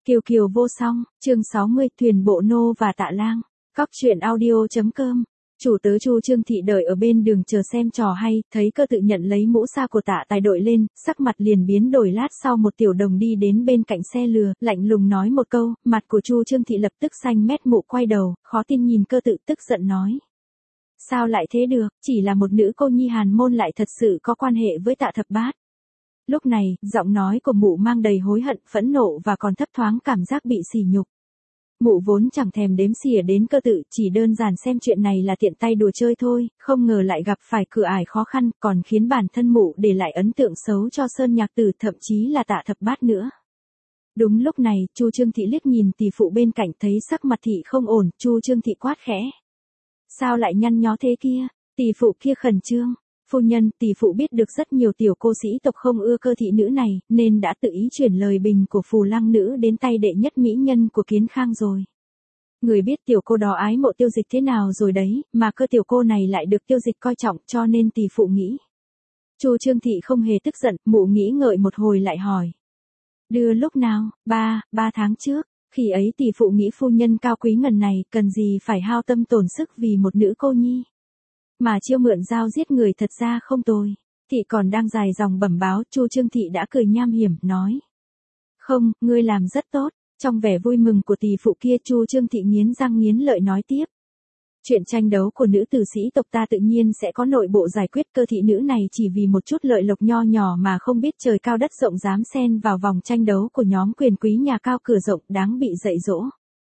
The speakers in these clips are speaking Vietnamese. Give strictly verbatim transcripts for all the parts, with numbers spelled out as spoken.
Kiều Kiều vô song, chương sáu mươi, thuyền bộ nô và tạ lang. Cóc truyện audio.com. Chủ tớ Chu Trương Thị đợi ở bên đường chờ xem trò hay, thấy Cơ Tự nhận lấy mũ sa của Tạ Tài đội lên, sắc mặt liền biến đổi. Lát sau một tiểu đồng đi đến bên cạnh xe lừa, lạnh lùng nói một câu, mặt của Chu Trương Thị lập tức xanh mét. Mụ quay đầu, khó tin nhìn Cơ Tự, tức giận nói: sao lại thế được, chỉ là một nữ cô nhi hàn môn lại thật sự có quan hệ với Tạ Thập Bát. Lúc này, giọng nói của mụ mang đầy hối hận, phẫn nộ và còn thấp thoáng cảm giác bị sỉ nhục. Mụ vốn chẳng thèm đếm xỉa đến Cơ Tự, chỉ đơn giản xem chuyện này là tiện tay đùa chơi thôi, không ngờ lại gặp phải cửa ải khó khăn, còn khiến bản thân mụ để lại ấn tượng xấu cho Sơn Nhạc Tử, thậm chí là Tạ Thập Bát nữa. Đúng lúc này, Chu Trương Thị liếc nhìn tỷ phụ bên cạnh, thấy sắc mặt thị không ổn, Chu Trương Thị quát khẽ: sao lại nhăn nhó thế kia? Tỷ phụ kia khẩn trương: phu nhân, tỷ phụ biết được rất nhiều tiểu cô sĩ tộc không ưa Cơ thị nữ này, nên đã tự ý chuyển lời bình của Phù Lăng nữ đến tay đệ nhất mỹ nhân của Kiến Khang rồi. Người biết tiểu cô đó ái mộ Tiêu Dịch thế nào rồi đấy, mà Cơ tiểu cô này lại được Tiêu Dịch coi trọng, cho nên tỷ phụ nghĩ. Chu Trương Thị không hề tức giận, mụ nghĩ ngợi một hồi lại hỏi: đưa lúc nào? Ba, ba tháng trước. Khi ấy tỷ phụ nghĩ phu nhân cao quý ngần này, cần gì phải hao tâm tổn sức vì một nữ cô nhi. Mà chiêu mượn dao giết người thật ra không tồi. Thị còn đang dài dòng bẩm báo, Chu Trương Thị đã cười nham hiểm, nói: không, ngươi làm rất tốt. Trong vẻ vui mừng của tỷ phụ kia, Chu Trương Thị nghiến răng nghiến lợi nói tiếp: chuyện tranh đấu của nữ tử sĩ tộc ta tự nhiên sẽ có nội bộ giải quyết. Cơ thị nữ này chỉ vì một chút lợi lộc nho nhỏ mà không biết trời cao đất rộng, dám xen vào vòng tranh đấu của nhóm quyền quý nhà cao cửa rộng, đáng bị dạy dỗ.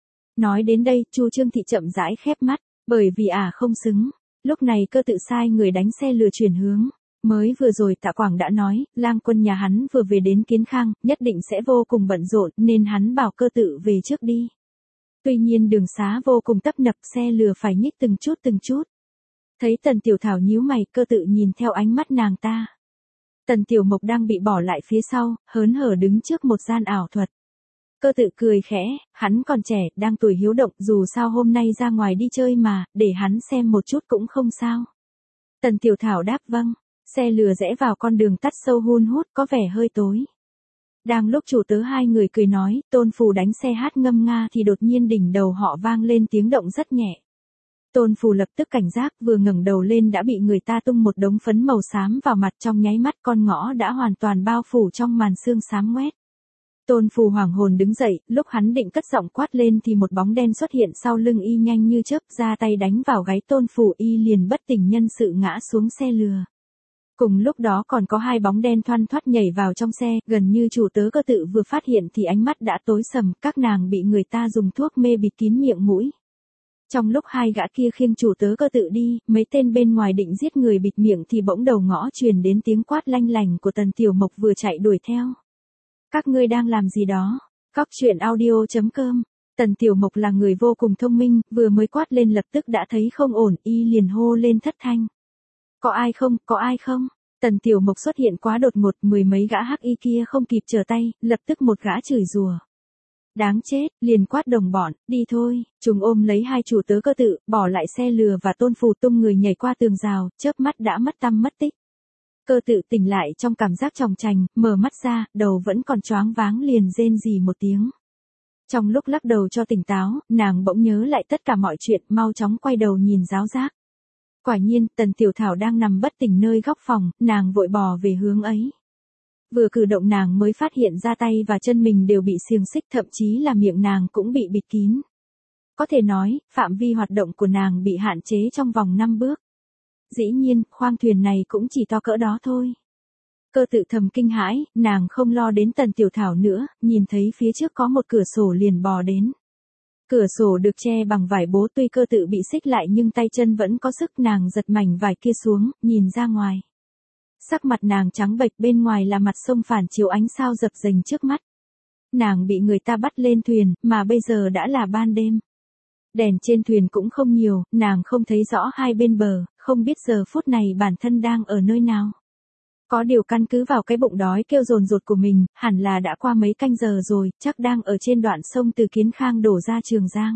Nói đến đây, Chu Trương Thị chậm rãi khép mắt, bởi vì ả à không xứng. Lúc này Cơ Tự sai người đánh xe lừa chuyển hướng. Mới vừa rồi Tạ Quảng đã nói, lang quân nhà hắn vừa về đến Kiến Khang, nhất định sẽ vô cùng bận rộn, nên hắn bảo Cơ Tự về trước đi. Tuy nhiên đường xá vô cùng tấp nập, xe lừa phải nhích từng chút từng chút. Thấy Tần Tiểu Thảo nhíu mày, Cơ Tự nhìn theo ánh mắt nàng ta. Tần Tiểu Mộc đang bị bỏ lại phía sau, hớn hở đứng trước một gian ảo thuật. Cơ Tự cười khẽ, hắn còn trẻ, đang tuổi hiếu động, dù sao hôm nay ra ngoài đi chơi mà, để hắn xem một chút cũng không sao. Tần Tiểu Thảo đáp vâng. Xe lừa rẽ vào con đường tắt sâu hun hút, có vẻ hơi tối. Đang lúc chủ tớ hai người cười nói, Tôn Phù đánh xe hát ngâm nga thì đột nhiên đỉnh đầu họ vang lên tiếng động rất nhẹ. Tôn Phù lập tức cảnh giác, vừa ngẩng đầu lên đã bị người ta tung một đống phấn màu xám vào mặt, trong nháy mắt con ngõ đã hoàn toàn bao phủ trong màn sương xám ngoét. Tôn Phù hoảng hồn đứng dậy, lúc hắn định cất giọng quát lên thì một bóng đen xuất hiện sau lưng y, nhanh như chớp ra tay đánh vào gáy Tôn Phù, y liền bất tỉnh nhân sự ngã xuống xe lừa. Cùng lúc đó còn có hai bóng đen thoăn thoắt nhảy vào trong xe, gần như chủ tớ Cơ Tự vừa phát hiện thì ánh mắt đã tối sầm, các nàng bị người ta dùng thuốc mê bịt kín miệng mũi. Trong lúc hai gã kia khiêng chủ tớ Cơ Tự đi, mấy tên bên ngoài định giết người bịt miệng thì bỗng đầu ngõ truyền đến tiếng quát lanh lành của Tần Tiểu Mộc vừa chạy đuổi theo. Các ngươi đang làm gì đó? Cóc truyện audio.com. Tần Tiểu Mộc là người vô cùng thông minh, vừa mới quát lên lập tức đã thấy không ổn, y liền hô lên thất thanh: có ai không, có ai không? Tần Tiểu Mộc xuất hiện quá đột ngột, mười mấy gã hắc y kia không kịp trở tay, lập tức một gã chửi rủa: đáng chết, liền quát đồng bọn, đi thôi. Chúng ôm lấy hai chủ tớ Cơ Tự, bỏ lại xe lừa và Tôn Phù tung người nhảy qua tường rào, chớp mắt đã mất tăm mất tích. Cơ Tự tỉnh lại trong cảm giác chòng chành, mở mắt ra, đầu vẫn còn choáng váng, liền rên rỉ một tiếng. Trong lúc lắc đầu cho tỉnh táo, nàng bỗng nhớ lại tất cả mọi chuyện, mau chóng quay đầu nhìn giáo giác. Quả nhiên, Tần Tiểu Thảo đang nằm bất tỉnh nơi góc phòng, nàng vội bò về hướng ấy. Vừa cử động nàng mới phát hiện ra tay và chân mình đều bị xiềng xích, thậm chí là miệng nàng cũng bị bịt kín. Có thể nói, phạm vi hoạt động của nàng bị hạn chế trong vòng năm bước. Dĩ nhiên, khoang thuyền này cũng chỉ to cỡ đó thôi. Cơ Tự thầm kinh hãi, nàng không lo đến Tần Tiểu Thảo nữa, nhìn thấy phía trước có một cửa sổ liền bò đến. Cửa sổ được che bằng vải bố, tuy Cơ Tự bị xích lại nhưng tay chân vẫn có sức, nàng giật mảnh vải kia xuống, nhìn ra ngoài. Sắc mặt nàng trắng bệch, bên ngoài là mặt sông phản chiếu ánh sao dập dềnh trước mắt. Nàng bị người ta bắt lên thuyền, mà bây giờ đã là ban đêm. Đèn trên thuyền cũng không nhiều, nàng không thấy rõ hai bên bờ, không biết giờ phút này bản thân đang ở nơi nào. Có điều căn cứ vào cái bụng đói kêu dồn dột của mình, hẳn là đã qua mấy canh giờ rồi, chắc đang ở trên đoạn sông từ Kiến Khang đổ ra Trường Giang.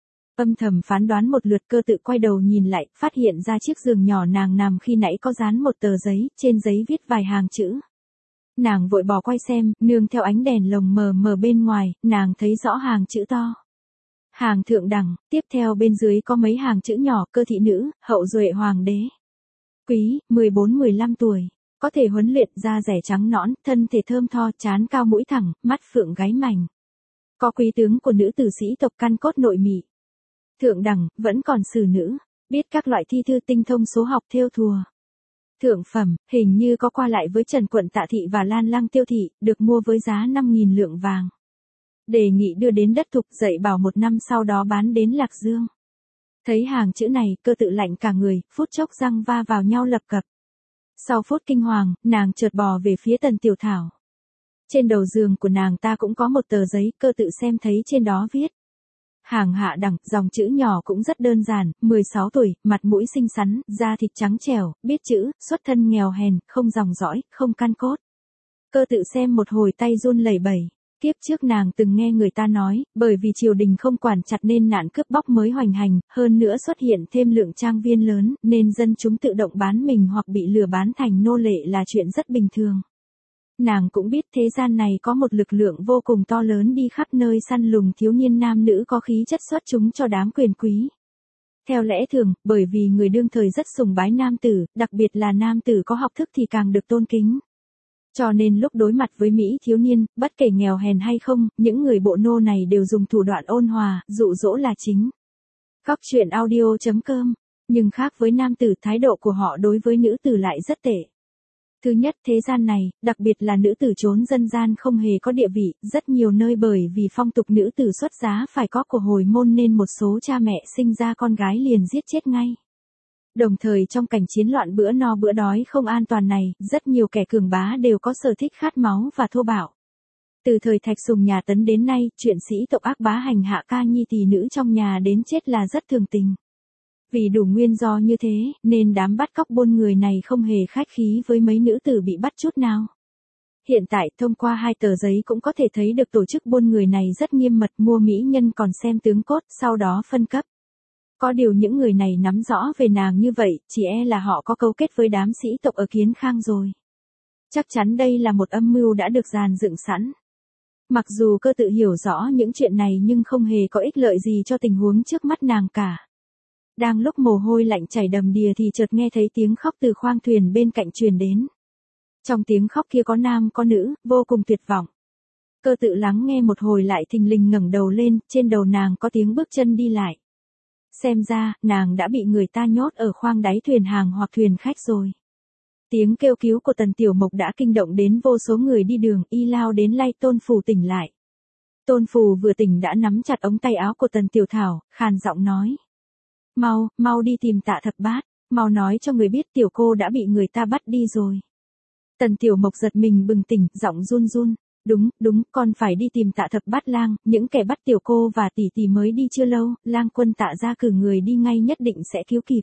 Âm thầm phán đoán một lượt, Cơ Tự quay đầu nhìn lại, phát hiện ra chiếc giường nhỏ nàng nằm khi nãy có dán một tờ giấy, trên giấy viết vài hàng chữ. Nàng vội bỏ quay xem, nương theo ánh đèn lồng mờ mờ bên ngoài, nàng thấy rõ hàng chữ to. Hàng thượng đẳng, tiếp theo bên dưới có mấy hàng chữ nhỏ, cơ thị nữ, hậu duệ hoàng đế. Quý, mười bốn mười lăm tuổi, có thể huấn luyện, da rẻ trắng nõn, thân thể thơm tho, trán cao mũi thẳng, mắt phượng gáy mảnh. Có quý tướng của nữ tử sĩ tộc căn cốt nội mị. Thượng đẳng, vẫn còn xử nữ, biết các loại thi thư tinh thông số học thêu thùa. Thượng phẩm, hình như có qua lại với Trần Quận Tạ Thị và Lan Lăng Tiêu Thị, được mua với giá năm nghìn lượng vàng. Đề nghị đưa đến đất thục, dạy bảo một năm sau đó bán đến Lạc Dương. Thấy hàng chữ này, cơ tự lạnh cả người, phút chốc răng va vào nhau lập cập. Sau phút kinh hoàng, nàng chợt bò về phía Tần Tiểu Thảo. Trên đầu giường của nàng ta cũng có một tờ giấy, cơ tự xem thấy trên đó viết. Hàng hạ đẳng, dòng chữ nhỏ cũng rất đơn giản, mười sáu tuổi, mặt mũi xinh xắn, da thịt trắng trẻo, biết chữ, xuất thân nghèo hèn, không dòng dõi, không căn cốt. Cơ tự xem một hồi tay run lẩy bẩy. Kiếp trước nàng từng nghe người ta nói, bởi vì triều đình không quản chặt nên nạn cướp bóc mới hoành hành, hơn nữa xuất hiện thêm lượng trang viên lớn, nên dân chúng tự động bán mình hoặc bị lừa bán thành nô lệ là chuyện rất bình thường. Nàng cũng biết thế gian này có một lực lượng vô cùng to lớn đi khắp nơi săn lùng thiếu niên nam nữ có khí chất xuất chúng cho đám quyền quý. Theo lẽ thường, bởi vì người đương thời rất sùng bái nam tử, đặc biệt là nam tử có học thức thì càng được tôn kính. Cho nên lúc đối mặt với Mỹ thiếu niên, bất kể nghèo hèn hay không, những người bộ nô này đều dùng thủ đoạn ôn hòa, dụ dỗ là chính. Góc truyện audio chấm com. Nhưng khác với nam tử, thái độ của họ đối với nữ tử lại rất tệ. Thứ nhất, thế gian này, đặc biệt là nữ tử trốn dân gian không hề có địa vị, rất nhiều nơi bởi vì phong tục nữ tử xuất giá phải có của hồi môn nên một số cha mẹ sinh ra con gái liền giết chết ngay. Đồng thời trong cảnh chiến loạn bữa no bữa đói không an toàn này, rất nhiều kẻ cường bá đều có sở thích khát máu và thô bạo. Từ thời Thạch Sùng nhà Tấn đến nay, chuyện sĩ tộc ác bá hành hạ ca nhi tỷ nữ trong nhà đến chết là rất thường tình. Vì đủ nguyên do như thế, nên đám bắt cóc buôn người này không hề khách khí với mấy nữ tử bị bắt chút nào. Hiện tại, thông qua hai tờ giấy cũng có thể thấy được tổ chức buôn người này rất nghiêm mật, mua mỹ nhân còn xem tướng cốt, sau đó phân cấp. Có điều những người này nắm rõ về nàng như vậy, chỉ e là họ có cấu kết với đám sĩ tộc ở Kiến Khang rồi. Chắc chắn đây là một âm mưu đã được dàn dựng sẵn. Mặc dù cơ tự hiểu rõ những chuyện này nhưng không hề có ích lợi gì cho tình huống trước mắt nàng cả. Đang lúc mồ hôi lạnh chảy đầm đìa thì chợt nghe thấy tiếng khóc từ khoang thuyền bên cạnh truyền đến. Trong tiếng khóc kia có nam có nữ, vô cùng tuyệt vọng. Cơ tự lắng nghe một hồi lại thình lình ngẩng đầu lên, trên đầu nàng có tiếng bước chân đi lại. Xem ra, nàng đã bị người ta nhốt ở khoang đáy thuyền hàng hoặc thuyền khách rồi. Tiếng kêu cứu của Tần Tiểu Mộc đã kinh động đến vô số người đi đường, y lao đến lay Tôn Phù tỉnh lại. Tôn Phù vừa tỉnh đã nắm chặt ống tay áo của Tần Tiểu Thảo, khàn giọng nói. Mau, mau đi tìm Tạ Thập Bát, mau nói cho người biết tiểu cô đã bị người ta bắt đi rồi. Tần Tiểu Mộc giật mình bừng tỉnh, giọng run run. Đúng, đúng, con phải đi tìm Tạ Thập Bát lang, những kẻ bắt tiểu cô và tỷ tỷ mới đi chưa lâu, lang quân Tạ ra cử người đi ngay nhất định sẽ cứu kịp.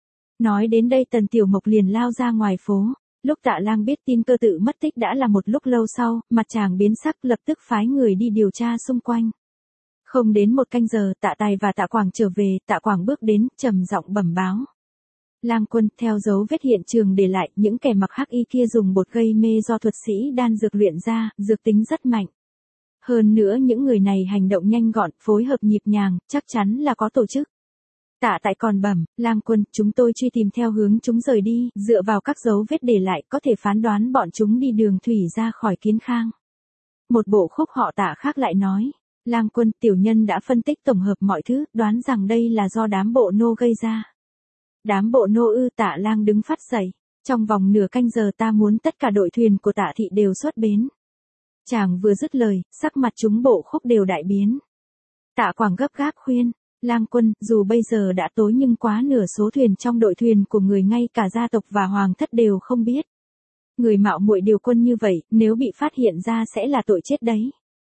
Nói đến đây Tần Tiểu Mộc liền lao ra ngoài phố. Lúc Tạ lang biết tin cơ tự mất tích đã là một lúc lâu sau, mặt chàng biến sắc lập tức phái người đi điều tra xung quanh. Không đến một canh giờ, Tạ Tài và Tạ Quảng trở về, Tạ Quảng bước đến, trầm giọng bẩm báo. Lang quân, theo dấu vết hiện trường để lại, những kẻ mặc hắc y kia dùng bột gây mê do thuật sĩ đan dược luyện ra, dược tính rất mạnh. Hơn nữa những người này hành động nhanh gọn, phối hợp nhịp nhàng, chắc chắn là có tổ chức. Tạ Tại còn bẩm, Lang quân, chúng tôi truy tìm theo hướng chúng rời đi, dựa vào các dấu vết để lại, có thể phán đoán bọn chúng đi đường thủy ra khỏi Kiến Khang. Một bộ khúc họ Tạ khác lại nói. Lang quân, tiểu nhân đã phân tích tổng hợp mọi thứ, đoán rằng đây là do đám bộ nô gây ra. Đám bộ nô ư? Tạ lang đứng phát dậy. Trong vòng nửa canh giờ ta muốn tất cả đội thuyền của Tạ thị đều xuất bến. Chàng vừa dứt lời, sắc mặt chúng bộ khúc đều đại biến. Tạ Quảng gấp gáp khuyên, Lang quân, dù bây giờ đã tối nhưng quá nửa số thuyền trong đội thuyền của người ngay cả gia tộc và hoàng thất đều không biết. Người mạo muội điều quân như vậy, nếu bị phát hiện ra sẽ là tội chết đấy.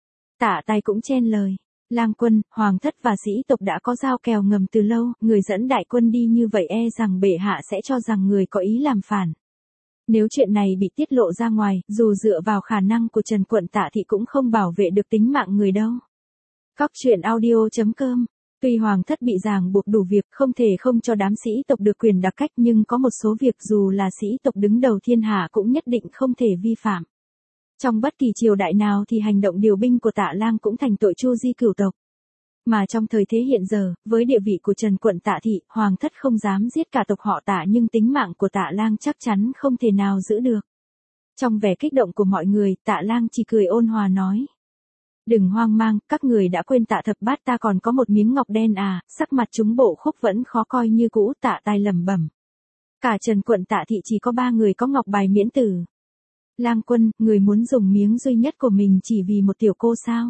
Tạ Tài cũng chen lời. Lang quân, hoàng thất và sĩ tộc đã có giao kèo ngầm từ lâu, người dẫn đại quân đi như vậy e rằng bệ hạ sẽ cho rằng người có ý làm phản. Nếu chuyện này bị tiết lộ ra ngoài, dù dựa vào khả năng của Trần Quận Tạ thì cũng không bảo vệ được tính mạng người đâu. Góc truyện audio chấm com. Tuy hoàng thất bị ràng buộc đủ việc, không thể không cho đám sĩ tộc được quyền đặc cách, nhưng có một số việc dù là sĩ tộc đứng đầu thiên hạ cũng nhất định không thể vi phạm. Trong bất kỳ triều đại nào thì hành động điều binh của Tạ Lang cũng thành tội tru di cửu tộc. Mà trong thời thế hiện giờ, với địa vị của Trần quận Tạ thị, hoàng thất không dám giết cả tộc họ Tạ nhưng tính mạng của Tạ Lang chắc chắn không thể nào giữ được. Trong vẻ kích động của mọi người, Tạ Lang chỉ cười ôn hòa nói. Đừng hoang mang, các người đã quên Tạ thập bát ta còn có một miếng ngọc đen à, sắc mặt chúng Bộ Khúc vẫn khó coi như cũ. Tạ Tài lẩm bẩm. Cả Trần quận Tạ thị chỉ có ba người có ngọc bài miễn tử. Lang quân, người muốn dùng miếng duy nhất của mình chỉ vì một tiểu cô sao?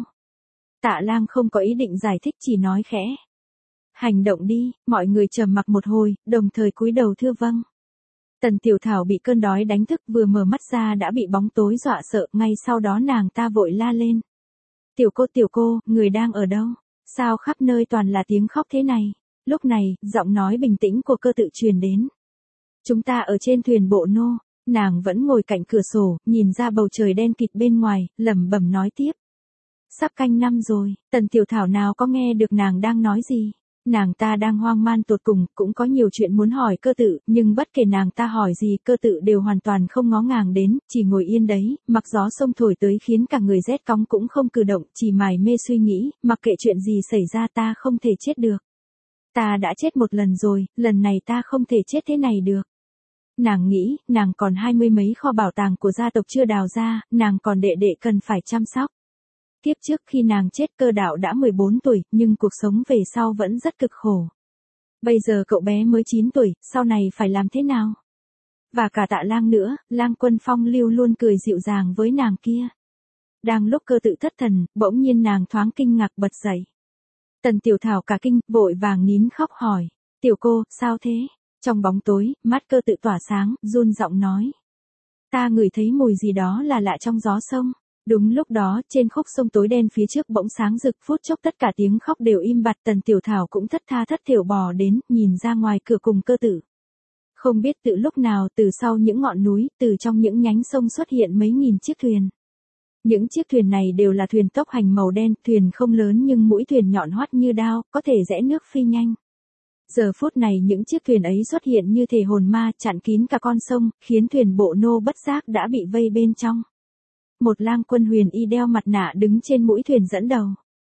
Tạ Lang không có ý định giải thích, chỉ nói khẽ. Hành động đi. Mọi người trầm mặc một hồi, đồng thời cúi đầu thưa vâng. Tần Tiểu Thảo bị cơn đói đánh thức, vừa mở mắt ra đã bị bóng tối dọa sợ, ngay sau đó nàng ta vội la lên. Tiểu cô tiểu cô, người đang ở đâu? Sao khắp nơi toàn là tiếng khóc thế này? Lúc này, giọng nói bình tĩnh của Cơ Tự truyền đến. Chúng ta ở trên thuyền bộ nô. Nàng vẫn ngồi cạnh cửa sổ, nhìn ra bầu trời đen kịt bên ngoài, lẩm bẩm nói tiếp. Sắp canh năm rồi, Tần Tiểu Thảo nào có nghe được nàng đang nói gì. Nàng ta đang hoang man tột cùng, cũng có nhiều chuyện muốn hỏi Cơ Tự, nhưng bất kể nàng ta hỏi gì Cơ Tự đều hoàn toàn không ngó ngàng đến, chỉ ngồi yên đấy, mặc gió sông thổi tới khiến cả người rét cóng cũng không cử động, chỉ mải mê suy nghĩ, mặc kệ chuyện gì xảy ra ta không thể chết được. Ta đã chết một lần rồi, lần này ta không thể chết thế này được. Nàng nghĩ, nàng còn hai mươi mấy kho bảo tàng của gia tộc chưa đào ra, nàng còn đệ đệ cần phải chăm sóc. Tiếp trước khi nàng chết Cơ Đạo đã mười bốn tuổi, nhưng cuộc sống về sau vẫn rất cực khổ. Bây giờ cậu bé mới chín tuổi, sau này phải làm thế nào? Và cả Tạ Lang nữa, Lang Quân phong lưu luôn cười dịu dàng với nàng kia. Đang lúc Cơ Tự thất thần, bỗng nhiên nàng thoáng kinh ngạc bật dậy. Tần Tiểu Thảo cả kinh, vội vàng nín khóc hỏi. Tiểu cô, sao thế? Trong bóng tối, mắt Cơ Tự tỏa sáng, run giọng nói. Ta ngửi thấy mùi gì đó là lạ trong gió sông. Đúng lúc đó, trên khúc sông tối đen phía trước bỗng sáng rực, phút chốc tất cả tiếng khóc đều im bặt. Tần Tiểu Thảo cũng thất tha thất thểu bò đến, nhìn ra ngoài cửa cùng Cơ Tự. Không biết từ lúc nào, từ sau những ngọn núi, từ trong những nhánh sông xuất hiện mấy nghìn chiếc thuyền. Những chiếc thuyền này đều là thuyền tốc hành màu đen, thuyền không lớn nhưng mũi thuyền nhọn hoắt như đao, có thể rẽ nước phi nhanh. Giờ phút này những chiếc thuyền ấy xuất hiện như thể hồn ma, chặn kín cả con sông, khiến thuyền bộ nô bất giác đã bị vây bên trong. Một lang quân huyền y đeo mặt nạ đứng trên mũi thuyền dẫn đầu.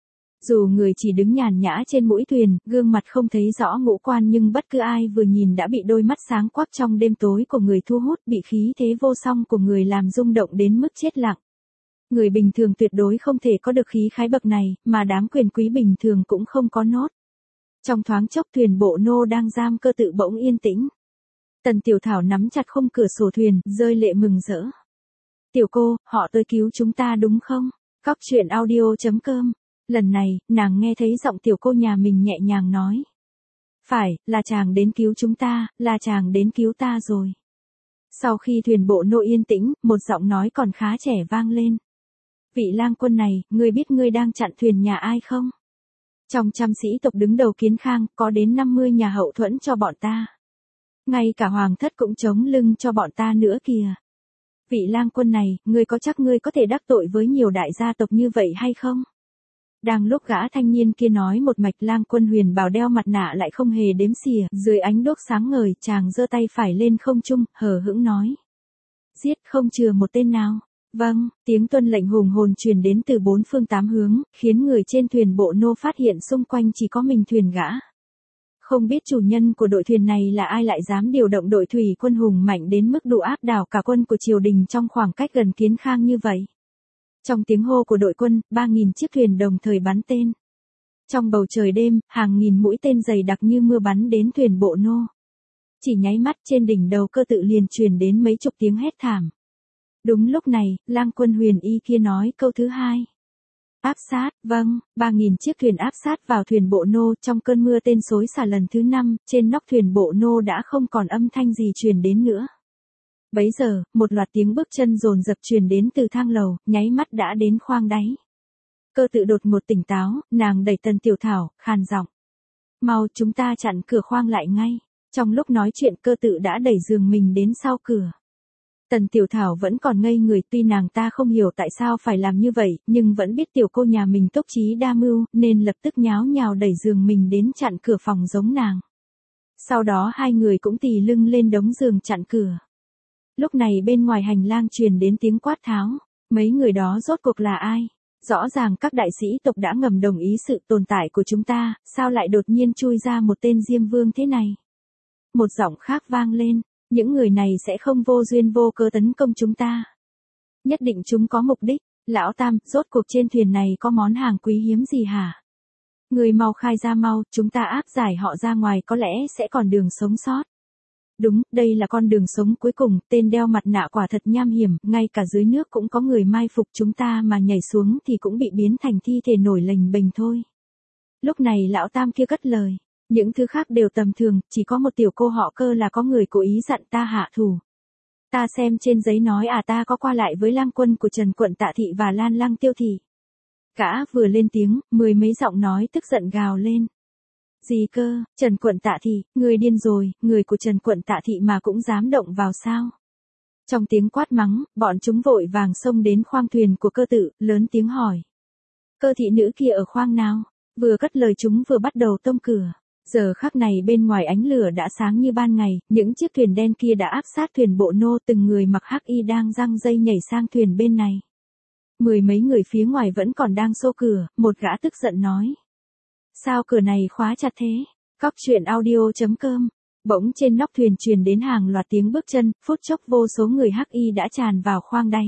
Dù người chỉ đứng nhàn nhã trên mũi thuyền, gương mặt không thấy rõ ngũ quan nhưng bất cứ ai vừa nhìn đã bị đôi mắt sáng quắc trong đêm tối của người thu hút, bị khí thế vô song của người làm rung động đến mức chết lặng. Người bình thường tuyệt đối không thể có được khí khái bậc này, mà đám quyền quý bình thường cũng không có nốt. Trong thoáng chốc thuyền bộ nô đang giam Cơ Tự bỗng yên tĩnh. Tần Tiểu Thảo nắm chặt khung cửa sổ thuyền, rơi lệ mừng rỡ. Tiểu cô, họ tới cứu chúng ta đúng không? Cóc truyện audio chấm com. Lần này, nàng nghe thấy giọng tiểu cô nhà mình nhẹ nhàng nói. Phải, là chàng đến cứu chúng ta, là chàng đến cứu ta rồi. Sau khi thuyền bộ nô yên tĩnh, một giọng nói còn khá trẻ vang lên. Vị lang quân này, ngươi biết ngươi đang chặn thuyền nhà ai không? Trong trăm sĩ tộc đứng đầu Kiến Khang, có đến năm mươi nhà hậu thuẫn cho bọn ta. Ngay cả hoàng thất cũng chống lưng cho bọn ta nữa kìa. Vị lang quân này, ngươi có chắc ngươi có thể đắc tội với nhiều đại gia tộc như vậy hay không? Đang lúc gã thanh niên kia nói một mạch, Lang Quân Huyền Bảo đeo mặt nạ lại không hề đếm xỉa, dưới ánh đuốc sáng ngời, chàng giơ tay phải lên không trung, hờ hững nói. Giết không chừa một tên nào. Vâng, tiếng tuân lệnh hùng hồn truyền đến từ bốn phương tám hướng, khiến người trên thuyền bộ nô phát hiện xung quanh chỉ có mình thuyền gã. Không biết chủ nhân của đội thuyền này là ai lại dám điều động đội thủy quân hùng mạnh đến mức đủ áp đảo cả quân của triều đình trong khoảng cách gần Kiến Khang như vậy. Trong tiếng hô của đội quân, ba nghìn chiếc thuyền đồng thời bắn tên. Trong bầu trời đêm, hàng nghìn mũi tên dày đặc như mưa bắn đến thuyền bộ nô. Chỉ nháy mắt trên đỉnh đầu Cơ Tự liền truyền đến mấy chục tiếng hét thảm. Đúng lúc này, Lang Quân Huyền Y kia nói câu thứ hai. Áp sát, vâng, ba nghìn chiếc thuyền áp sát vào thuyền bộ nô. Trong cơn mưa tên xối xả lần thứ năm, trên nóc thuyền bộ nô đã không còn âm thanh gì truyền đến nữa. Bấy giờ, một loạt tiếng bước chân dồn dập truyền đến từ thang lầu, nháy mắt đã đến khoang đáy. Cơ Tự đột ngột tỉnh táo, nàng đẩy Tần Tiểu Thảo, khàn giọng. Mau, chúng ta chặn cửa khoang lại ngay. Trong lúc nói chuyện Cơ Tự đã đẩy giường mình đến sau cửa. Tần Tiểu Thảo vẫn còn ngây người, tuy nàng ta không hiểu tại sao phải làm như vậy, nhưng vẫn biết tiểu cô nhà mình túc trí đa mưu, nên lập tức nháo nhào đẩy giường mình đến chặn cửa phòng giống nàng. Sau đó hai người cũng tì lưng lên đống giường chặn cửa. Lúc này bên ngoài hành lang truyền đến tiếng quát tháo. Mấy người đó rốt cuộc là ai? Rõ ràng các đại sĩ tộc đã ngầm đồng ý sự tồn tại của chúng ta, sao lại đột nhiên chui ra một tên Diêm Vương thế này? Một giọng khác vang lên, những người này sẽ không vô duyên vô cớ tấn công chúng ta. Nhất định chúng có mục đích. Lão Tam, rốt cuộc trên thuyền này có món hàng quý hiếm gì hả? Người mau khai ra mau, chúng ta áp giải họ ra ngoài có lẽ sẽ còn đường sống sót. Đúng, đây là con đường sống cuối cùng, tên đeo mặt nạ quả thật nham hiểm, ngay cả dưới nước cũng có người mai phục chúng ta mà nhảy xuống thì cũng bị biến thành thi thể nổi lềnh bềnh thôi. Lúc này lão Tam kia cất lời, những thứ khác đều tầm thường, chỉ có một tiểu cô họ Cơ là có người cố ý dặn ta hạ thủ. Ta xem trên giấy nói à ta có qua lại với lang quân của Trần Quận Tạ Thị và Lan Lăng Tiêu Thị. Gã vừa lên tiếng, mười mấy giọng nói tức giận gào lên. Gì cơ, Trần Quận Tạ Thị, người điên rồi, người của Trần Quận Tạ Thị mà cũng dám động vào sao? Trong tiếng quát mắng, bọn chúng vội vàng xông đến khoang thuyền của Cơ Tự, lớn tiếng hỏi. Cơ thị nữ kia ở khoang nào? Vừa cất lời chúng vừa bắt đầu tông cửa. Giờ khắc này bên ngoài ánh lửa đã sáng như ban ngày, những chiếc thuyền đen kia đã áp sát thuyền bộ nô, từng người mặc hắc y đang giăng dây nhảy sang thuyền bên này. Mười mấy người phía ngoài vẫn còn đang xô cửa, một gã tức giận nói. Sao cửa này khóa chặt thế? Cóc truyện audio chấm com. Bỗng trên nóc thuyền truyền đến hàng loạt tiếng bước chân, phút chốc vô số người hắc y đã tràn vào khoang đáy.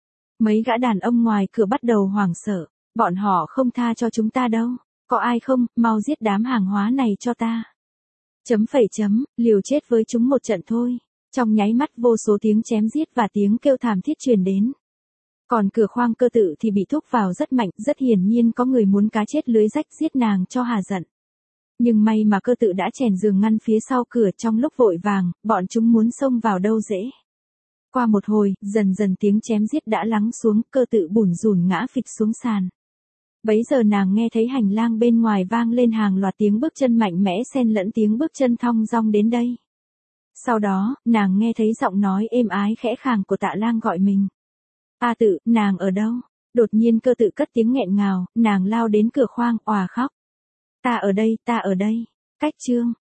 Mấy gã đàn ông ngoài cửa bắt đầu hoảng sợ, bọn họ không tha cho chúng ta đâu. Có ai không, mau giết đám hàng hóa này cho ta. Chấm phẩy chấm, liều chết với chúng một trận thôi. Trong nháy mắt vô số tiếng chém giết và tiếng kêu thảm thiết truyền đến. Còn cửa khoang Cơ Tự thì bị thúc vào rất mạnh, rất hiển nhiên có người muốn cá chết lưới rách giết nàng cho hà giận. Nhưng may mà Cơ Tự đã chèn giường ngăn phía sau cửa, trong lúc vội vàng, bọn chúng muốn xông vào đâu dễ. Qua một hồi, dần dần tiếng chém giết đã lắng xuống, Cơ Tự bủn rủn ngã phịch xuống sàn. Bấy giờ nàng nghe thấy hành lang bên ngoài vang lên hàng loạt tiếng bước chân mạnh mẽ xen lẫn tiếng bước chân thong dong đến đây. Sau đó, nàng nghe thấy giọng nói êm ái khẽ khàng của Tạ Lang gọi mình. A Tự, nàng ở đâu? Đột nhiên Cơ Tự cất tiếng nghẹn ngào, nàng lao đến cửa khoang, òa khóc. Ta ở đây, ta ở đây. Cách chương.